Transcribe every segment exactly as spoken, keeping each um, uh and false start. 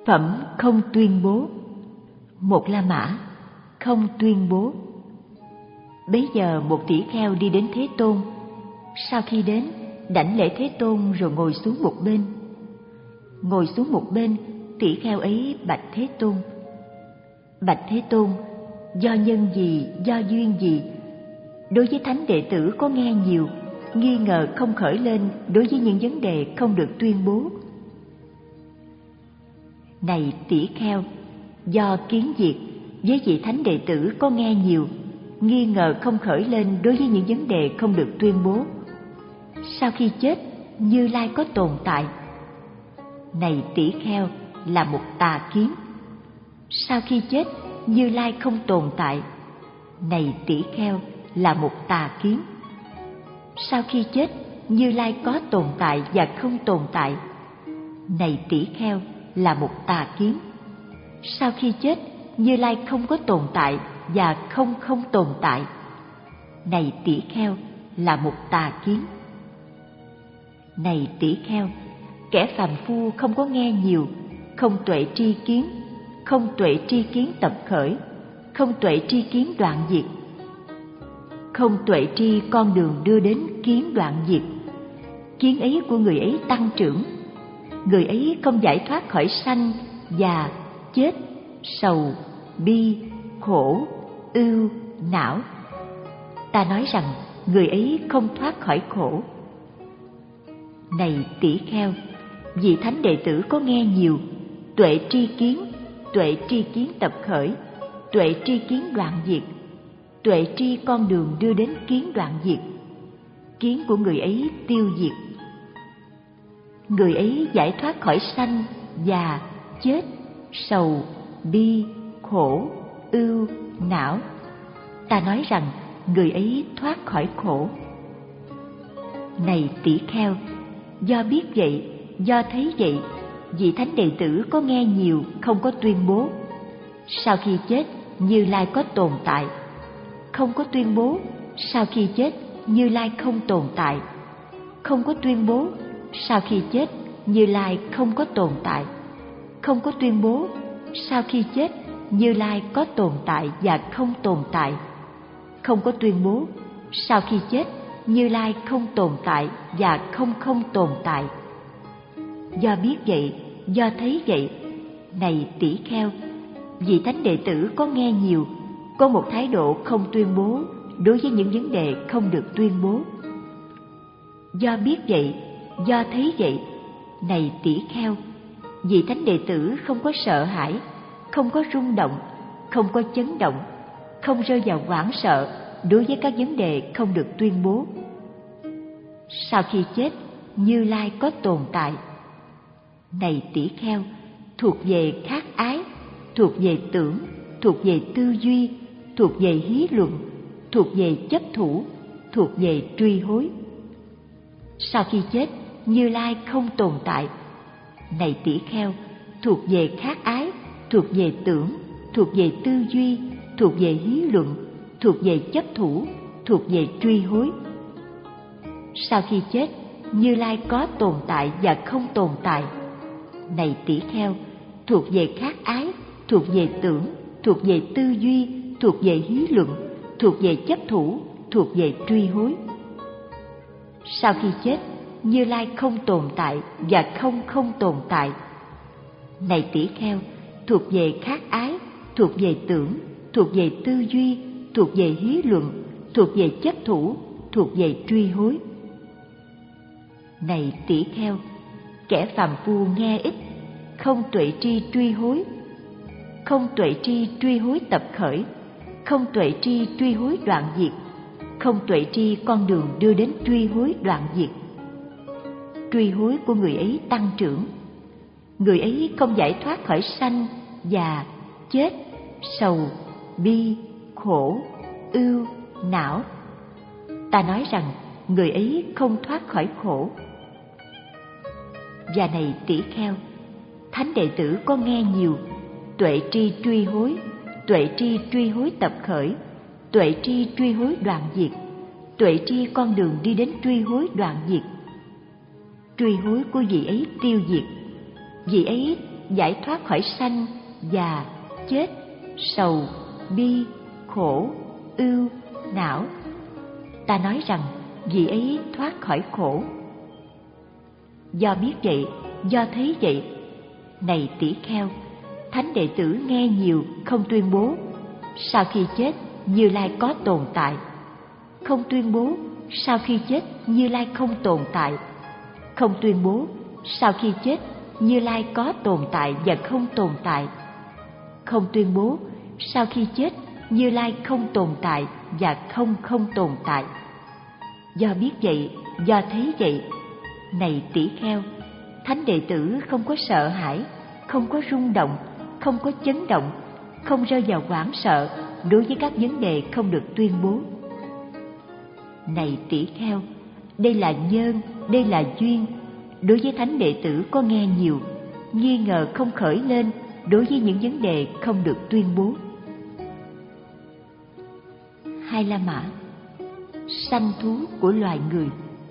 Phẩm không tuyên bố. Một La Mã không tuyên bố. Bấy giờ một tỷ kheo đi đến Thế Tôn. Sau khi đến, đảnh lễ Thế Tôn rồi ngồi xuống một bên. Ngồi xuống một bên, tỷ kheo ấy bạch Thế Tôn: Bạch Thế Tôn, do nhân gì, do duyên gì, đối với thánh đệ tử có nghe nhiều, nghi ngờ không khởi lên đối với những vấn đề không được tuyên bố? Này tỷ kheo, do kiến diệt, với vị thánh đệ tử có nghe nhiều, nghi ngờ không khởi lên đối với những vấn đề không được tuyên bố. Sau khi chết, Như Lai có tồn tại. Này tỷ kheo, là một tà kiến. Sau khi chết, Như Lai không tồn tại. Này tỷ kheo, là một tà kiến. Sau khi chết, Như Lai có tồn tại và không tồn tại. Này tỷ kheo, là một tà kiến. Sau khi chết, Như Lai không có tồn tại và không không tồn tại. Này tỷ kheo, là một tà kiến. Này tỷ kheo, kẻ phàm phu không có nghe nhiều, không tuệ tri kiến, không tuệ tri kiến tập khởi, không tuệ tri kiến đoạn diệt, không tuệ tri con đường đưa đến kiến đoạn diệt. Kiến ấy của người ấy tăng trưởng, người ấy không giải thoát khỏi sanh, già, chết, sầu, bi, khổ, ưu, não. Ta nói rằng người ấy không thoát khỏi khổ. Này tỷ kheo, vị thánh đệ tử có nghe nhiều, tuệ tri kiến, tuệ tri kiến tập khởi, tuệ tri kiến đoạn diệt, tuệ tri con đường đưa đến kiến đoạn diệt. Kiến của người ấy tiêu diệt, người ấy giải thoát khỏi sanh, già, chết, sầu, bi, khổ, ưu, não. Ta nói rằng người ấy thoát khỏi khổ. Này tỷ kheo, do biết vậy, do thấy vậy, vị thánh đệ tử có nghe nhiều, không có tuyên bố. Sau khi chết, Như Lai có tồn tại. Không có tuyên bố, sau khi chết, Như Lai không tồn tại. Không có tuyên bố, sau khi chết, Như Lai không có tồn tại. Không có tuyên bố, sau khi chết, Như Lai có tồn tại và không tồn tại. Không có tuyên bố, sau khi chết, Như Lai không tồn tại và không không tồn tại. Do biết vậy, do thấy vậy, này tỷ kheo, vị thánh đệ tử có nghe nhiều, có một thái độ không tuyên bố đối với những vấn đề không được tuyên bố. Do biết vậy, do thấy vậy, này tỷ kheo, vị thánh đệ tử không có sợ hãi, không có rung động, không có chấn động, không rơi vào hoảng sợ đối với các vấn đề không được tuyên bố. Sau khi chết, Như Lai có tồn tại. Này tỷ kheo, thuộc về khát ái, thuộc về tưởng, thuộc về tư duy, thuộc về hí luận, thuộc về chấp thủ, thuộc về truy hối. Sau khi chết, Như Lai không tồn tại. Này tỷ kheo, thuộc về khát ái, thuộc về tưởng, thuộc về tư duy, thuộc về hí luận, thuộc về chấp thủ, thuộc về truy hối. Sau khi chết, Như Lai có tồn tại và không tồn tại. Này tỷ kheo, thuộc về khát ái, thuộc về tưởng, thuộc về tư duy, thuộc về hí luận, thuộc về chấp thủ, thuộc về truy hối. Sau khi chết, Như Lai không tồn tại và không không tồn tại. Này tỷ kheo, thuộc về khát ái, thuộc về tưởng, thuộc về tư duy, thuộc về hí luận, thuộc về chấp thủ, thuộc về truy hối. Này tỷ kheo, kẻ phàm phu nghe ít, không tuệ tri truy hối, không tuệ tri truy hối tập khởi, không tuệ tri truy hối đoạn diệt, không tuệ tri con đường đưa đến truy hối đoạn diệt. Truy hối của người ấy tăng trưởng, người ấy không giải thoát khỏi sanh, già, chết, sầu, bi, khổ, ưu, não. Ta nói rằng người ấy không thoát khỏi khổ. Và này tỷ kheo, thánh đệ tử có nghe nhiều, tuệ tri truy hối, tuệ tri truy hối tập khởi, tuệ tri truy hối đoạn diệt, tuệ tri con đường đi đến truy hối đoạn diệt. Truy hối của vị ấy tiêu diệt, vị ấy giải thoát khỏi sanh, già, chết, sầu, bi, khổ, ưu, não. Ta nói rằng vị ấy thoát khỏi khổ. Do biết vậy, do thấy vậy, này tỷ kheo, thánh đệ tử nghe nhiều không tuyên bố sau khi chết Như Lai có tồn tại, không tuyên bố sau khi chết Như Lai không tồn tại, không tuyên bố sau khi chết Như Lai có tồn tại và không tồn tại, không tuyên bố sau khi chết Như Lai không tồn tại và không không tồn tại. Do biết vậy, do thấy vậy, này tỷ kheo, thánh đệ tử không có sợ hãi, không có rung động, không có chấn động, không rơi vào hoảng sợ đối với các vấn đề không được tuyên bố. Này tỷ kheo, đây là nhân, đây là duyên. Đối với thánh đệ tử có nghe nhiều, nghi ngờ không khởi lên đối với những vấn đề không được tuyên bố. Hai La Mã, sanh thú của loài người.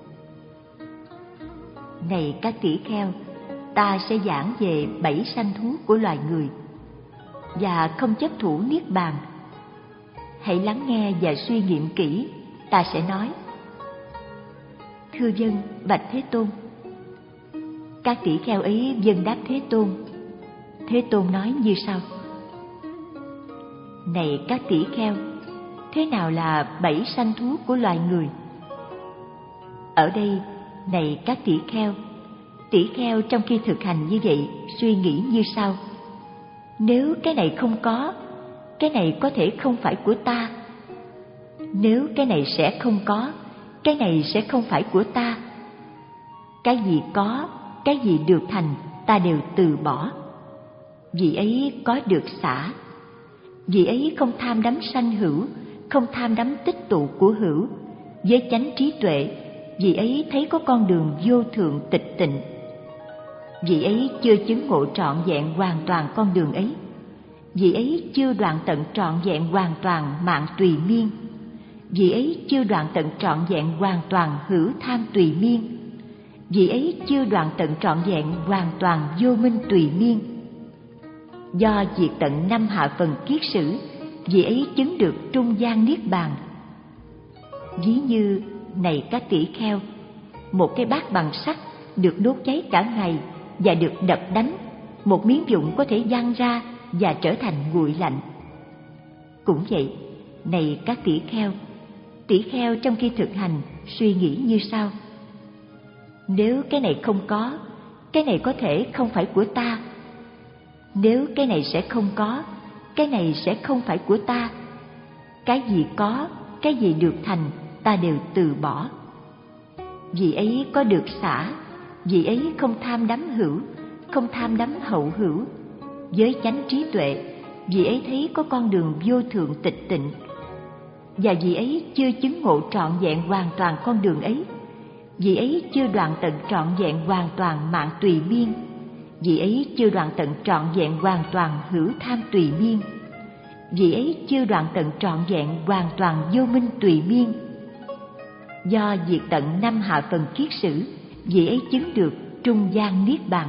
Này các tỷ kheo, ta sẽ giảng về bảy sanh thú của loài người và không chấp thủ niết bàn. Hãy lắng nghe và suy nghiệm kỹ, ta sẽ nói. Thưa vâng, bạch Thế Tôn. Các tỷ kheo ấy vâng đáp Thế Tôn. Thế Tôn nói như sau: Này các tỷ kheo, thế nào là bảy sanh thú của loài người? Ở đây, này các tỷ kheo, tỷ kheo trong khi thực hành như vậy suy nghĩ như sau: Nếu cái này không có, cái này có thể không phải của ta. Nếu cái này sẽ không có, cái này sẽ không phải của ta. Cái gì có, cái gì được thành, ta đều từ bỏ. Vì ấy có được xả. Vì ấy không tham đắm sanh hữu, không tham đắm tích tụ của hữu. Với chánh trí tuệ, vì ấy thấy có con đường vô thượng tịch tịnh. Vì ấy chưa chứng ngộ trọn vẹn hoàn toàn con đường ấy. Vì ấy chưa đoạn tận trọn vẹn hoàn toàn mạng tùy miên. Vì ấy chưa đoạn tận trọn vẹn hoàn toàn hữu tham tùy miên. Vì ấy chưa đoạn tận trọn vẹn hoàn toàn vô minh tùy miên. Do diệt tận năm hạ phần kiết sử, vì ấy chứng được trung gian niết bàn. Ví như, này các tỷ kheo, một cái bát bằng sắt được đốt cháy cả ngày và được đập đánh, một miếng vụn có thể văng ra và trở thành nguội lạnh. Cũng vậy, này các tỷ kheo, tỷ kheo trong khi thực hành suy nghĩ như sau: Nếu cái này không có, cái này có thể không phải của ta. Nếu cái này sẽ không có, cái này sẽ không phải của ta. Cái gì có, cái gì được thành, ta đều từ bỏ. Vì ấy có được xả, vì ấy không tham đắm hữu, không tham đắm hậu hữu. Với chánh trí tuệ, vì ấy thấy có con đường vô thượng tịch tịnh. Và vì ấy chưa chứng ngộ trọn vẹn hoàn toàn con đường ấy. Vì ấy chưa đoạn tận trọn vẹn hoàn toàn mạng tùy miên. Vì ấy chưa đoạn tận trọn vẹn hoàn toàn hữu tham tùy miên. Vì ấy chưa đoạn tận trọn vẹn hoàn toàn vô minh tùy miên. Do diệt tận năm hạ phần kiết sử, vì ấy chứng được trung gian niết bàn.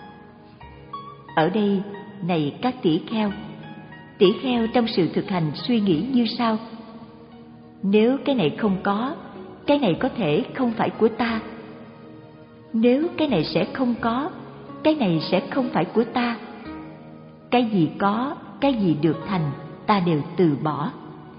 Ở đây, này các tỷ kheo, tỷ kheo trong sự thực hành suy nghĩ như sau: Nếu cái này không có, cái này có thể không phải của ta. Nếu cái này sẽ không có, cái này sẽ không phải của ta. Cái gì có, cái gì được thành, ta đều từ bỏ.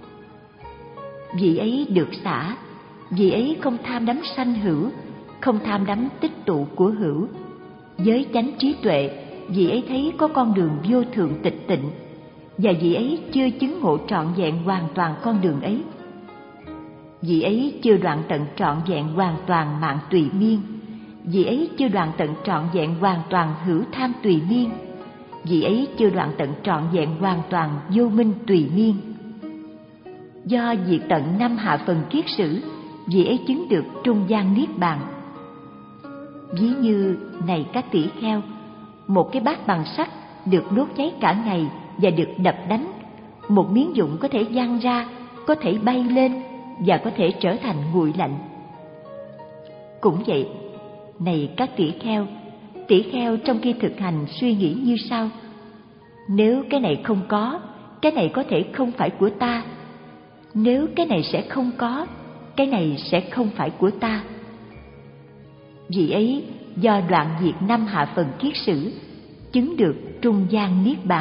Vì ấy được xả, vì ấy không tham đắm sanh hữu, không tham đắm tích tụ của hữu. Với chánh trí tuệ, vì ấy thấy có con đường vô thượng tịch tịnh. Và vì ấy chưa chứng ngộ trọn vẹn hoàn toàn con đường ấy. Vì ấy chưa đoạn tận trọn vẹn hoàn toàn mạng tùy miên. Vì ấy chưa đoạn tận trọn vẹn hoàn toàn hữu tham tùy miên. Vì ấy chưa đoạn tận trọn vẹn hoàn toàn vô minh tùy miên. Do diệt tận năm hạ phần kiết sử, vì ấy chứng được trung gian niết bàn. Ví như, này các tỷ kheo, một cái bát bằng sắt được đốt cháy cả ngày và được đập đánh, một miếng vụn có thể văng ra, có thể bay lên và có thể trở thành nguội lạnh. Cũng vậy, này các tỷ kheo, tỷ kheo trong khi thực hành suy nghĩ như sau: nếu cái này không có, cái này có thể không phải của ta. Nếu cái này sẽ không có, cái này sẽ không phải của ta. Vì ấy do đoạn diệt năm hạ phần kiết sử, chứng được trung gian niết bàn.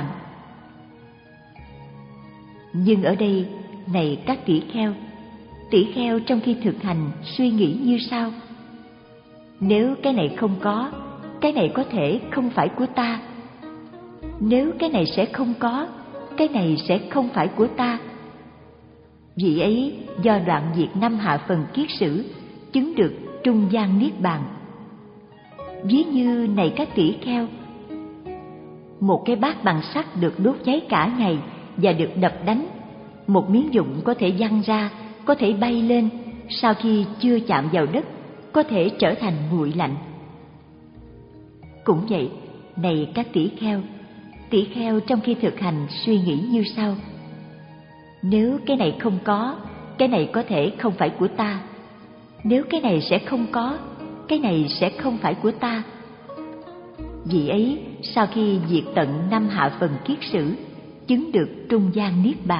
Nhưng ở đây, này các tỷ kheo, tỷ kheo trong khi thực hành suy nghĩ như sau: nếu cái này không có, cái này có thể không phải của ta. Nếu cái này sẽ không có, cái này sẽ không phải của ta. Vì ấy do đoạn diệt năm hạ phần kiết sử, chứng được trung gian niết bàn. Ví như này các tỷ kheo, một cái bát bằng sắt được đốt cháy cả ngày và được đập đánh, một miếng vụn có thể văng ra, có thể bay lên, sau khi chưa chạm vào đất có thể trở thành nguội lạnh. Cũng vậy, này các tỷ kheo, tỷ kheo trong khi thực hành suy nghĩ như sau: nếu cái này không có, cái này có thể không phải của ta. Nếu cái này sẽ không có, cái này sẽ không phải của ta. Vì ấy, sau khi diệt tận năm hạ phần kiết sử, chứng được trung gian niết bàn.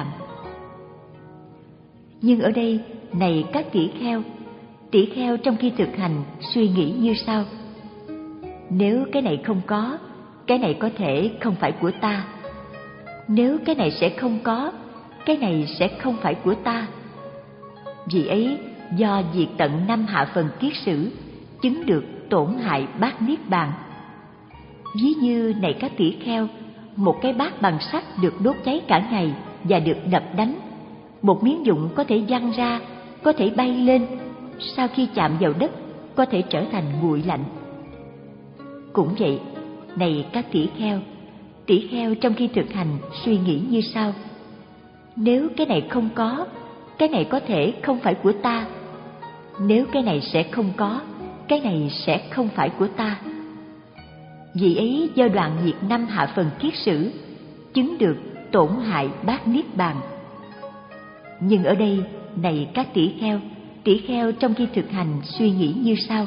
Nhưng ở đây, này các tỷ kheo, tỷ kheo trong khi thực hành suy nghĩ như sau: nếu cái này không có, cái này có thể không phải của ta. Nếu cái này sẽ không có, cái này sẽ không phải của ta. Vì ấy, do diệt tận năm hạ phần kiết sử, chứng được tổn hại bát niết bàn. Ví như này các tỷ kheo, một cái bát bằng sắt được đốt cháy cả ngày và được đập đánh, một miếng vụn có thể văng ra, có thể bay lên, sau khi chạm vào đất có thể trở thành nguội lạnh. Cũng vậy, này các tỷ kheo, tỷ kheo trong khi thực hành suy nghĩ như sau: nếu cái này không có, cái này có thể không phải của ta. Nếu cái này sẽ không có, cái này sẽ không phải của ta. Vì ấy do đoạn diệt năm hạ phần kiết sử, chứng được tổn hại bát niết bàn. Nhưng ở đây, này các tỷ kheo, tỷ kheo trong khi thực hành suy nghĩ như sau: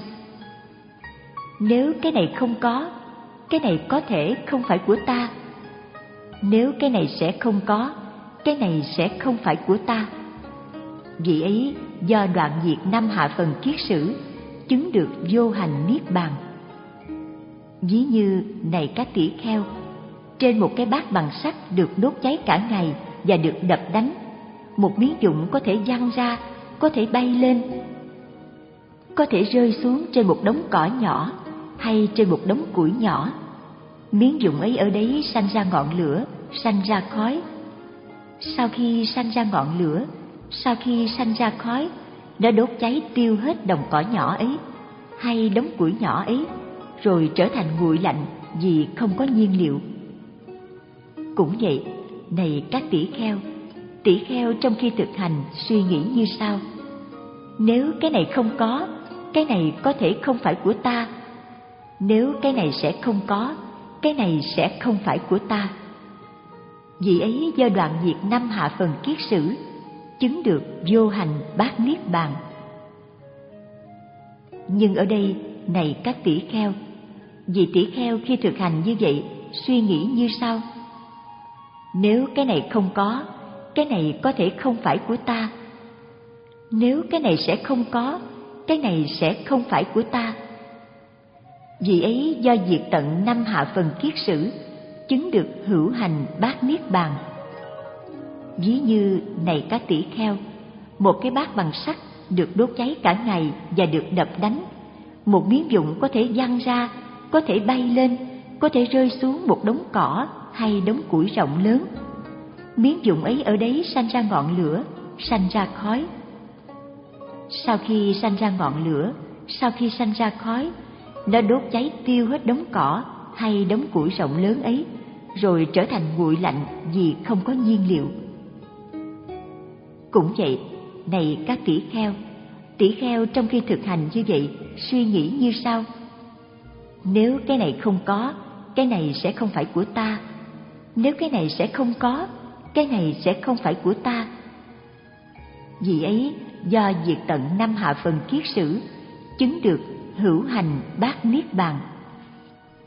nếu cái này không có, cái này có thể không phải của ta. Nếu cái này sẽ không có, cái này sẽ không phải của ta. Vì ấy do đoạn diệt năm hạ phần kiết sử, chứng được vô hành niết bàn. Ví như này các tỷ kheo, trên một cái bát bằng sắt được đốt cháy cả ngày và được đập đánh, một miếng vụn có thể văng ra, có thể bay lên, có thể rơi xuống trên một đống cỏ nhỏ hay trên một đống củi nhỏ. Miếng vụn ấy ở đấy sanh ra ngọn lửa, sanh ra khói. Sau khi sanh ra ngọn lửa, sau khi sanh ra khói, nó đốt cháy tiêu hết đồng cỏ nhỏ ấy hay đống củi nhỏ ấy, rồi trở thành nguội lạnh vì không có nhiên liệu. Cũng vậy, này các tỷ kheo, tỷ kheo trong khi thực hành suy nghĩ như sau: nếu cái này không có, cái này có thể không phải của ta. Nếu cái này sẽ không có, cái này sẽ không phải của ta. Vì ấy do đoạn diệt năm hạ phần kiết sử, chứng được vô hành bát niết bàn. Nhưng ở đây, này các tỷ kheo, vị tỷ kheo khi thực hành như vậy suy nghĩ như sau: nếu cái này không có, cái này có thể không phải của ta. Nếu cái này sẽ không có, cái này sẽ không phải của ta. Vì ấy do diệt tận năm hạ phần kiết sử, chứng được hữu hành bát niết bàn. Ví như này các tỷ kheo, một cái bát bằng sắt được đốt cháy cả ngày và được đập đánh, một miếng vụn có thể văng ra, có thể bay lên, có thể rơi xuống một đống cỏ hay đống củi rộng lớn. Miếng vụn ấy ở đấy sanh ra ngọn lửa, sanh ra khói. Sau khi sanh ra ngọn lửa, sau khi sanh ra khói, nó đốt cháy tiêu hết đống cỏ hay đống củi rộng lớn ấy, rồi trở thành nguội lạnh vì không có nhiên liệu. Cũng vậy, này các tỷ kheo, tỷ kheo trong khi thực hành như vậy suy nghĩ như sau: nếu cái này không có, cái này sẽ không phải của ta. Nếu cái này sẽ không có, cái này sẽ không phải của ta. Vì ấy do diệt tận năm hạ phần kiết sử, chứng được hữu hành bát niết bàn.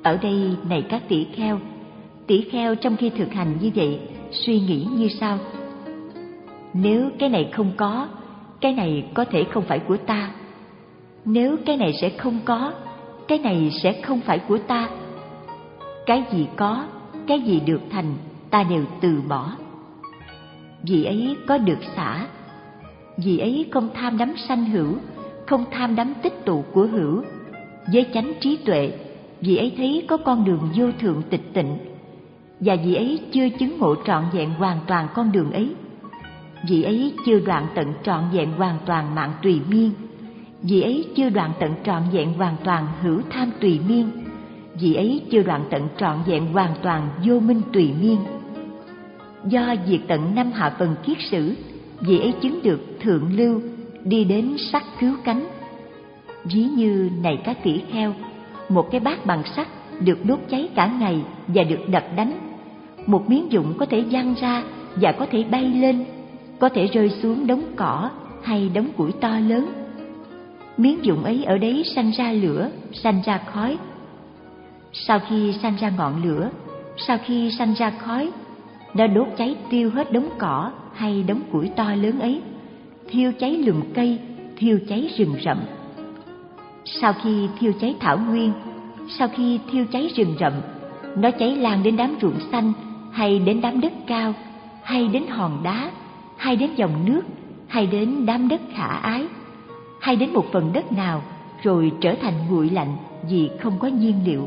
Ở đây này các tỷ kheo, tỷ kheo trong khi thực hành như vậy suy nghĩ như sau: nếu cái này không có, cái này có thể không phải của ta. Nếu cái này sẽ không có, cái này sẽ không phải của ta. Cái gì có, cái gì được thành, ta đều từ bỏ. Vì ấy có được xả, vì ấy không tham đắm sanh hữu, không tham đắm tích tụ của hữu. Với chánh trí tuệ, vì ấy thấy có con đường vô thượng tịch tịnh, và vì ấy chưa chứng ngộ trọn vẹn hoàn toàn con đường ấy. Vì ấy chưa đoạn tận trọn vẹn hoàn toàn mạng tùy miên, vì ấy chưa đoạn tận trọn vẹn hoàn toàn hữu tham tùy miên, vì ấy chưa đoạn tận trọn vẹn hoàn toàn vô minh tùy miên. Do diệt tận năm hạ phần kiết sử, vì ấy chứng được thượng lưu, đi đến sắc cứu cánh. Ví như này các tỷ kheo, một cái bát bằng sắt được đốt cháy cả ngày và được đập đánh. Một miếng vụn có thể văng ra và có thể bay lên, có thể rơi xuống đống cỏ hay đống củi to lớn. Miếng vụn ấy ở đấy sanh ra lửa, sanh ra khói. Sau khi sanh ra ngọn lửa, sau khi sanh ra khói, nó đốt cháy tiêu hết đống cỏ hay đống củi to lớn ấy, thiêu cháy lùm cây, thiêu cháy rừng rậm. Sau khi thiêu cháy thảo nguyên, sau khi thiêu cháy rừng rậm, nó cháy lan đến đám ruộng xanh, hay đến đám đất cao, hay đến hòn đá, hay đến dòng nước, hay đến đám đất khả ái, hay đến một phần đất nào, rồi trở thành nguội lạnh vì không có nhiên liệu.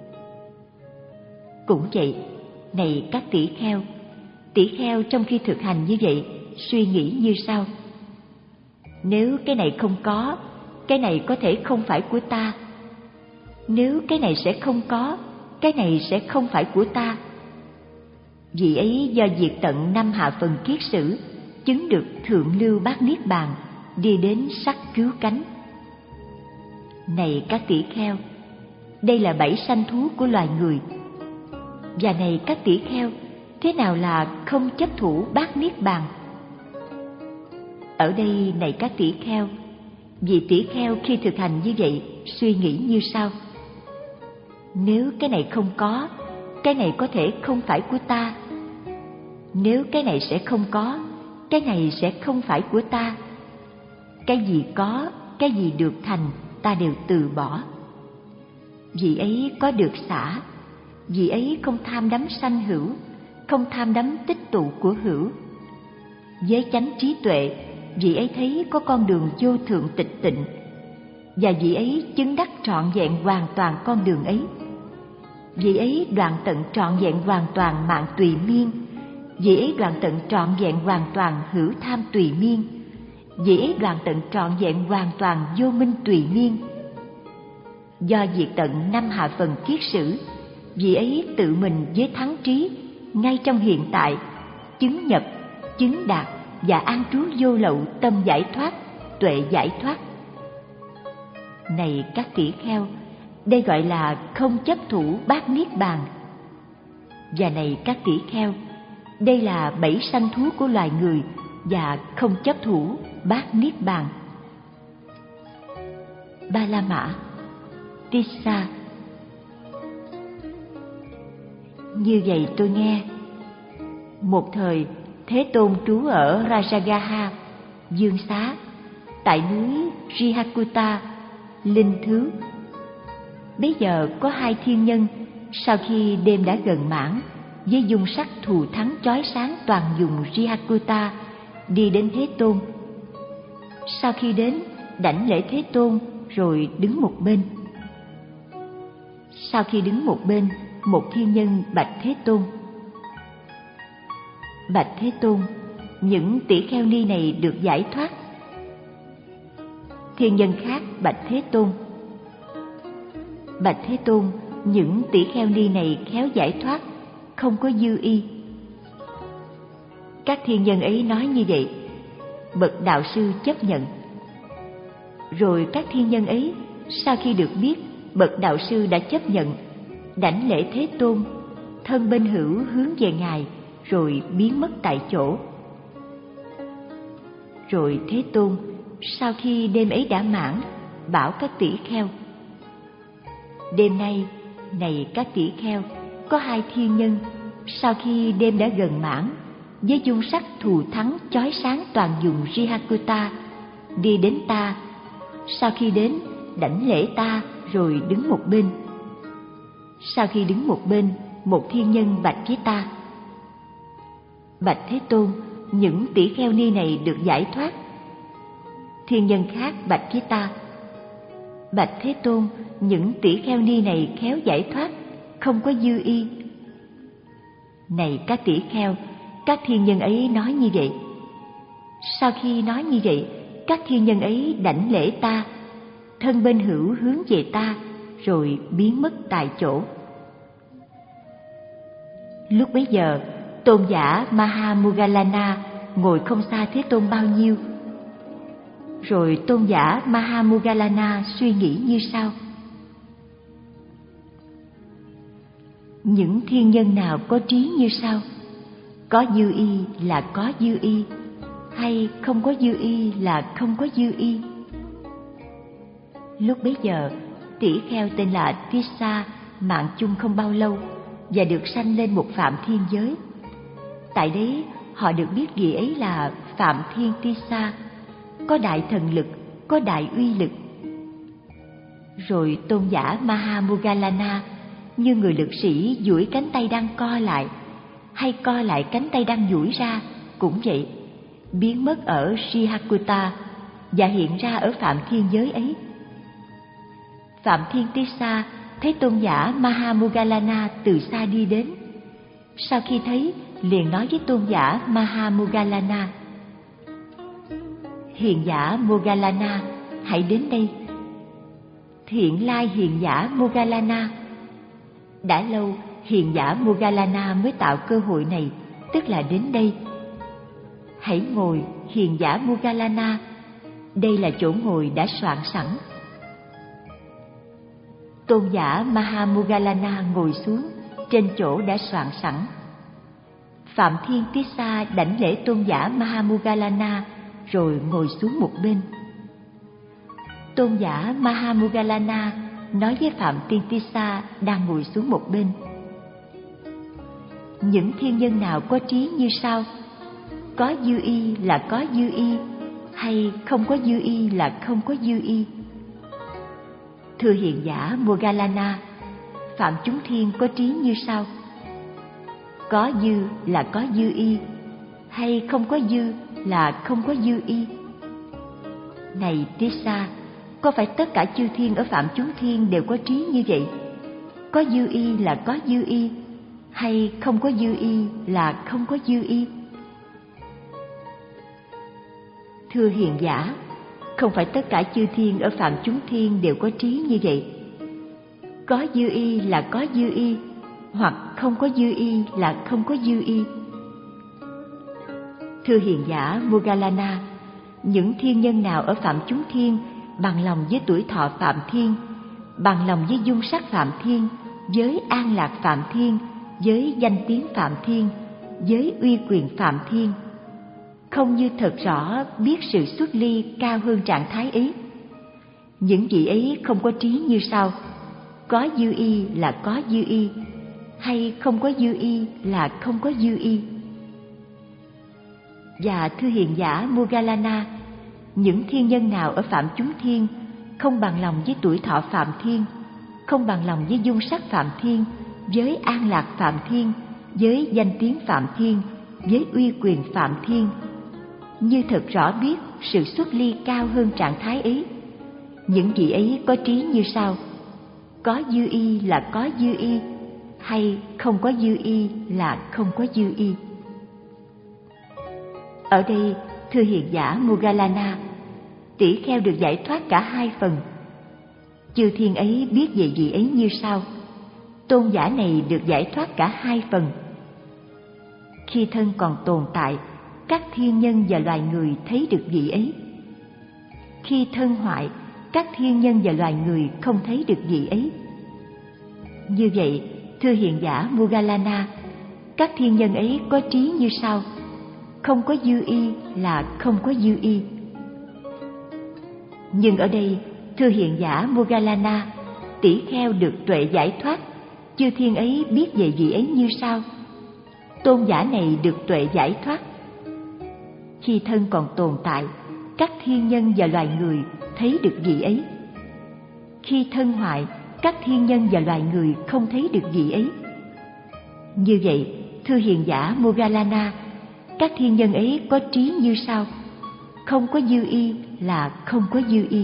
Cũng vậy, này các tỷ kheo, tỷ kheo trong khi thực hành như vậy suy nghĩ như sau: nếu cái này không có, cái này có thể không phải của ta. Nếu cái này sẽ không có, cái này sẽ không phải của ta. Vì ấy do diệt tận năm hạ phần kiết sử, chứng được thượng lưu bát niết bàn, đi đến sắc cứu cánh. Này các tỷ kheo, đây là bảy sanh thú của loài người. Và này các tỷ kheo, thế nào là không chấp thủ bát niết bàn? Ở đây này các tỷ kheo, vì tỷ kheo khi thực hành như vậy suy nghĩ như sau: nếu cái này không có, cái này có thể không phải của ta. Nếu cái này sẽ không có, cái này sẽ không phải của ta. Cái gì có, cái gì được thành, ta đều từ bỏ. Vì ấy có được xả, vì ấy không tham đắm sanh hữu, không tham đắm tích tụ của hữu. Với chánh trí tuệ, vì ấy thấy có con đường vô thượng tịch tịnh, và vì ấy chứng đắc trọn vẹn hoàn toàn con đường ấy. Vì ấy đoạn tận trọn vẹn hoàn toàn mạng tùy miên, vì ấy đoạn tận trọn vẹn hoàn toàn hữu tham tùy miên, vì ấy đoạn tận trọn vẹn hoàn toàn vô minh tùy miên. Do diệt tận năm hạ phần kiết sử, vì ấy tự mình với thắng trí, ngay trong hiện tại, chứng nhập, chứng đạt và an trú vô lậu tâm giải thoát, tuệ giải thoát. Này các tỷ kheo, đây gọi là không chấp thủ bát niết bàn. Và này các tỷ kheo, đây là bảy sanh thú của loài người và không chấp thủ bát niết bàn. Ba La Mã, Tissa. Như vậy tôi nghe, một thời Thế Tôn trú ở Rajagaha, Dương Xá, tại núi Rihakuta, Linh Thứ. Bấy giờ có hai thiên nhân, sau khi đêm đã gần mãn, với dung sắc thù thắng chói sáng toàn vùng Rihakuta, đi đến Thế Tôn. Sau khi đến, đảnh lễ Thế Tôn rồi đứng một bên. Sau khi đứng một bên, một thiên nhân bạch Thế Tôn: bạch Thế Tôn, những tỷ kheo ni này được giải thoát. Thiên nhân khác bạch Thế Tôn: bạch Thế Tôn, những tỷ kheo ni này khéo giải thoát, không có dư y. Các thiên nhân ấy nói như vậy, bậc đạo sư chấp nhận. Rồi các thiên nhân ấy, sau khi được biết bậc đạo sư đã chấp nhận, đảnh lễ Thế Tôn, thân bên hữu hướng về Ngài, rồi biến mất tại chỗ. Rồi Thế Tôn, sau khi đêm ấy đã mãn, bảo các tỷ kheo: đêm nay Này các tỷ kheo, có hai thiên nhân, sau khi đêm đã gần mãn, với dung sắc thù thắng chói sáng toàn vùng Rihakuta, đi đến ta. Sau khi đến, đảnh lễ ta rồi đứng một bên. Sau khi đứng một bên, một thiên nhân bạch với ta: Bạch Thế Tôn, những tỷ kheo ni này được giải thoát. Thiên nhân khác bạch với ta: Bạch Thế Tôn, những tỷ kheo ni này khéo giải thoát, không có dư y. Này các tỷ kheo, các thiên nhân ấy nói như vậy. Sau khi nói như vậy, các thiên nhân ấy đảnh lễ ta, thân bên hữu hướng về ta, rồi biến mất tại chỗ. Lúc bấy giờ, tôn giả Mahamuggalana ngồi không xa Thế Tôn bao nhiêu. Rồi tôn giả Mahamuggalana suy nghĩ như sau: những thiên nhân nào có trí như sau? Có dư y là có dư y, hay không có dư y là không có dư y? Lúc bấy giờ, tỷ kheo tên là Tissa mạng chung không bao lâu và được sanh lên một Phạm Thiên giới. Tại đấy, họ được biết vị ấy là Phạm Thiên Tissa, có đại thần lực, có đại uy lực. Rồi tôn giả Mahamuggalana như người lực sĩ duỗi cánh tay đang co lại, hay co lại cánh tay đang duỗi ra, cũng vậy, biến mất ở Rihakuta và hiện ra ở Phạm Thiên giới ấy. Phạm Thiên Tissa thấy tôn giả Mahamuggalana từ xa đi đến. Sau khi thấy, liền nói với tôn giả Mahamuggalana: Hiền giả Moggallana, hãy đến đây. Thiện lai hiền giả Moggallana. Đã lâu, hiền giả Moggallana mới tạo cơ hội này, tức là đến đây. Hãy ngồi, hiền giả Moggallana, đây là chỗ ngồi đã soạn sẵn. Tôn giả Mahamuggalana ngồi xuống trên chỗ đã soạn sẵn. Phạm Thiên Tissa đảnh lễ tôn giả Mahamuggalana rồi ngồi xuống một bên. Tôn giả Mahamuggalana nói với Phạm Thiên Tissa đang ngồi xuống một bên: những thiên nhân nào có trí như sau? Có dư y là có dư y, hay không có dư y là không có dư y? Thưa hiền giả Moggallana, phạm chúng thiên có trí như sau: có dư là có dư y, hay không có dư là không có dư y? Này Tissa, có phải tất cả chư thiên ở phạm chúng thiên đều có trí như vậy? Có dư y là có dư y, hay không có dư y là không có dư y? Thưa hiền giả, không phải tất cả chư thiên ở phạm chúng thiên đều có trí như vậy. Có dư y là có dư y, hoặc không có dư y là không có dư y. Thưa hiền giả Moggallana, những thiên nhân nào ở phạm chúng thiên bằng lòng với tuổi thọ phạm thiên, bằng lòng với dung sắc phạm thiên, với an lạc phạm thiên, với danh tiếng phạm thiên, với uy quyền phạm thiên, không như thật rõ biết sự xuất ly cao hơn trạng thái ấy. Những vị ấy không có trí như sau: có dư y là có dư y, hay không có dư y là không có dư y. Và thưa hiền giả Moggallana, những thiên nhân nào ở phạm chúng thiên không bằng lòng với tuổi thọ phạm thiên, không bằng lòng với dung sắc phạm thiên, với an lạc phạm thiên, với danh tiếng phạm thiên, với uy quyền phạm thiên, như thật rõ biết sự xuất ly cao hơn trạng thái ấy, những vị ấy có trí như sau: có dư y là có dư y, hay không có dư y là không có dư y. Ở đây, thưa hiền giả Moggallana, tỷ kheo được giải thoát cả hai phần. Chư thiên ấy biết về vị ấy như sau: tôn giả này được giải thoát cả hai phần. Khi thân còn tồn tại, các thiên nhân và loài người thấy được vị ấy. Khi thân hoại, các thiên nhân và loài người không thấy được vị ấy. Như vậy, thưa hiền giả Moggallana, các thiên nhân ấy có trí như sau: không có dư y là không có dư y. Nhưng ở đây, thưa hiền giả Moggallana, tỷ kheo được tuệ giải thoát chư thiên ấy biết về vị ấy như sau: tôn giả này được tuệ giải thoát. Khi thân còn tồn tại, các thiên nhân và loài người thấy được vị ấy. Khi thân hoại, các thiên nhân và loài người không thấy được vị ấy. Như vậy, thưa hiền giả Moggallana, các thiên nhân ấy có trí như sau: không có dư y là không có dư y.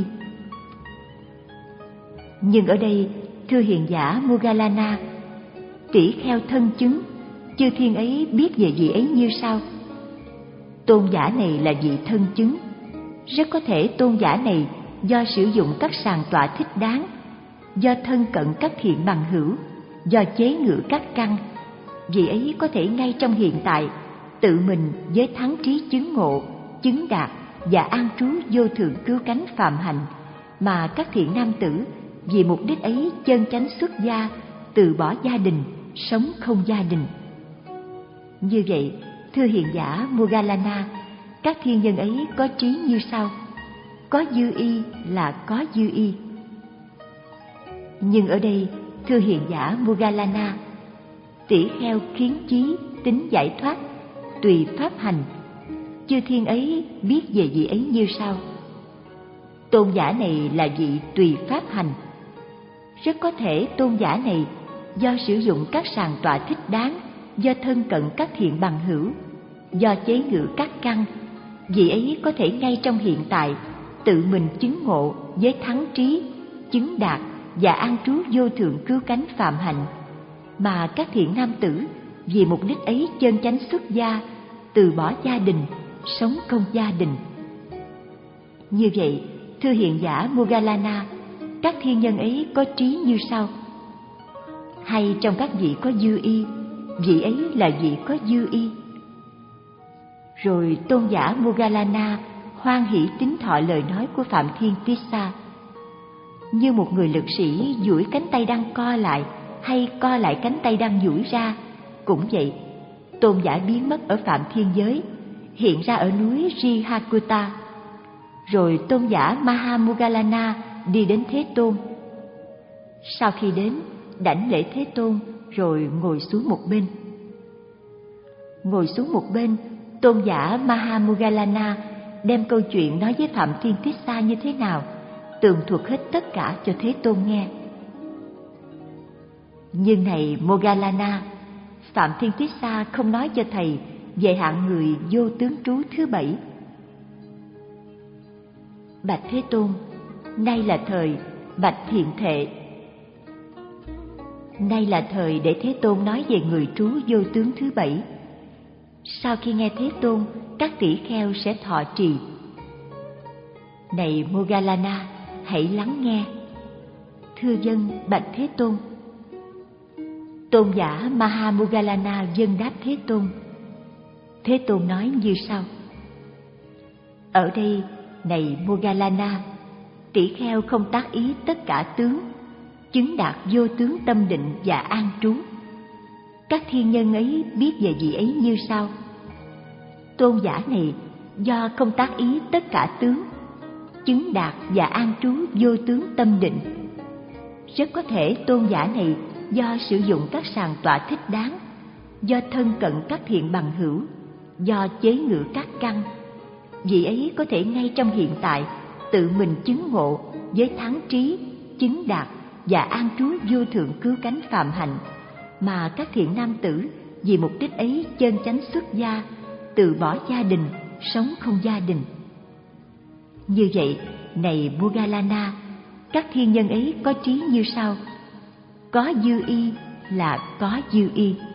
Nhưng ở đây, thưa hiền giả Moggallana, tỷ kheo thân chứng, chư thiên ấy biết về vị ấy như sau: tôn giả này là vị thân chứng. Rất có thể tôn giả này do sử dụng các sàng tọa thích đáng, do thân cận các thiện bằng hữu, do chế ngự các căn, vị ấy có thể ngay trong hiện tại tự mình với thắng trí chứng ngộ, chứng đạt và an trú vô thượng cứu cánh phạm hạnh, mà các thiện nam tử vì mục đích ấy chân chánh xuất gia, từ bỏ gia đình, sống không gia đình. Như vậy, thưa hiền giả Moggallana, các thiên nhân ấy có trí như sau: có dư y là có dư y. Nhưng ở đây, thưa hiền giả Moggallana, tỷ kheo kiến chí, tính giải thoát, tùy pháp hành, chư thiên ấy biết về vị ấy như sau: tôn giả này là vị tùy pháp hành. Rất có thể tôn giả này do sử dụng các sàng tọa thích đáng, do thân cận các thiện bằng hữu, do chế ngự các căn, vị ấy có thể ngay trong hiện tại tự mình chứng ngộ với thắng trí, chứng đạt và an trú vô thượng cứu cánh phạm hạnh, mà các thiện nam tử vì mục đích ấy chân chánh xuất gia, từ bỏ gia đình, sống không gia đình. Như vậy, thưa hiền giả Moggallana, các thiên nhân ấy có trí như sau: hay trong các vị có dư y, vị ấy là vị có dư y. Rồi tôn giả Moggallana hoan hỷ tín thọ lời nói của Phạm Thiên Tissa. Như một người lực sĩ duỗi cánh tay đang co lại hay co lại cánh tay đang duỗi ra, cũng vậy, tôn giả biến mất ở Phạm Thiên giới, hiện ra ở núi Rihakuta. Rồi tôn giả Mahamoggallana đi đến Thế Tôn. Sau khi đến, đảnh lễ Thế Tôn rồi ngồi xuống một bên. Ngồi xuống một bên, tôn giả Mahamoggallana đem câu chuyện nói với Phạm Thiên Tissa như thế nào, tường thuật hết tất cả cho Thế Tôn nghe. Nhưng này Moggallana, Phạm Thiên Tissa không nói cho thầy về hạng người vô tướng trú thứ bảy. Bạch Thế Tôn, nay là thời. Bạch Thiện Thệ, nay là thời để Thế Tôn nói về người trú vô tướng thứ bảy. Sau khi nghe Thế Tôn, các tỷ kheo sẽ thọ trì. Này Moggallana, hãy lắng nghe. Thưa vâng, bạch Thế Tôn. Tôn giả Mahamoggallana vâng đáp Thế Tôn. Thế Tôn nói như sau: ở đây, này Moggallana, tỷ kheo không tác ý tất cả tướng, chứng đạt vô tướng tâm định và an trú. Các thiên nhân ấy biết về vị ấy như sau: tôn giả này do không tác ý tất cả tướng, chứng đạt và an trú vô tướng tâm định. Rất có thể tôn giả này do sử dụng các sàng tọa thích đáng, do thân cận các thiện bằng hữu, do chế ngự các căn, vị ấy có thể ngay trong hiện tại tự mình chứng ngộ với thắng trí, chứng đạt và an trú vô thượng cứu cánh phạm hạnh, mà các thiện nam tử vì mục đích ấy chân chánh xuất gia, từ bỏ gia đình, sống không gia đình. Như vậy, này Moggallana, các thiên nhân ấy có trí như sau: có dư y là có dư y.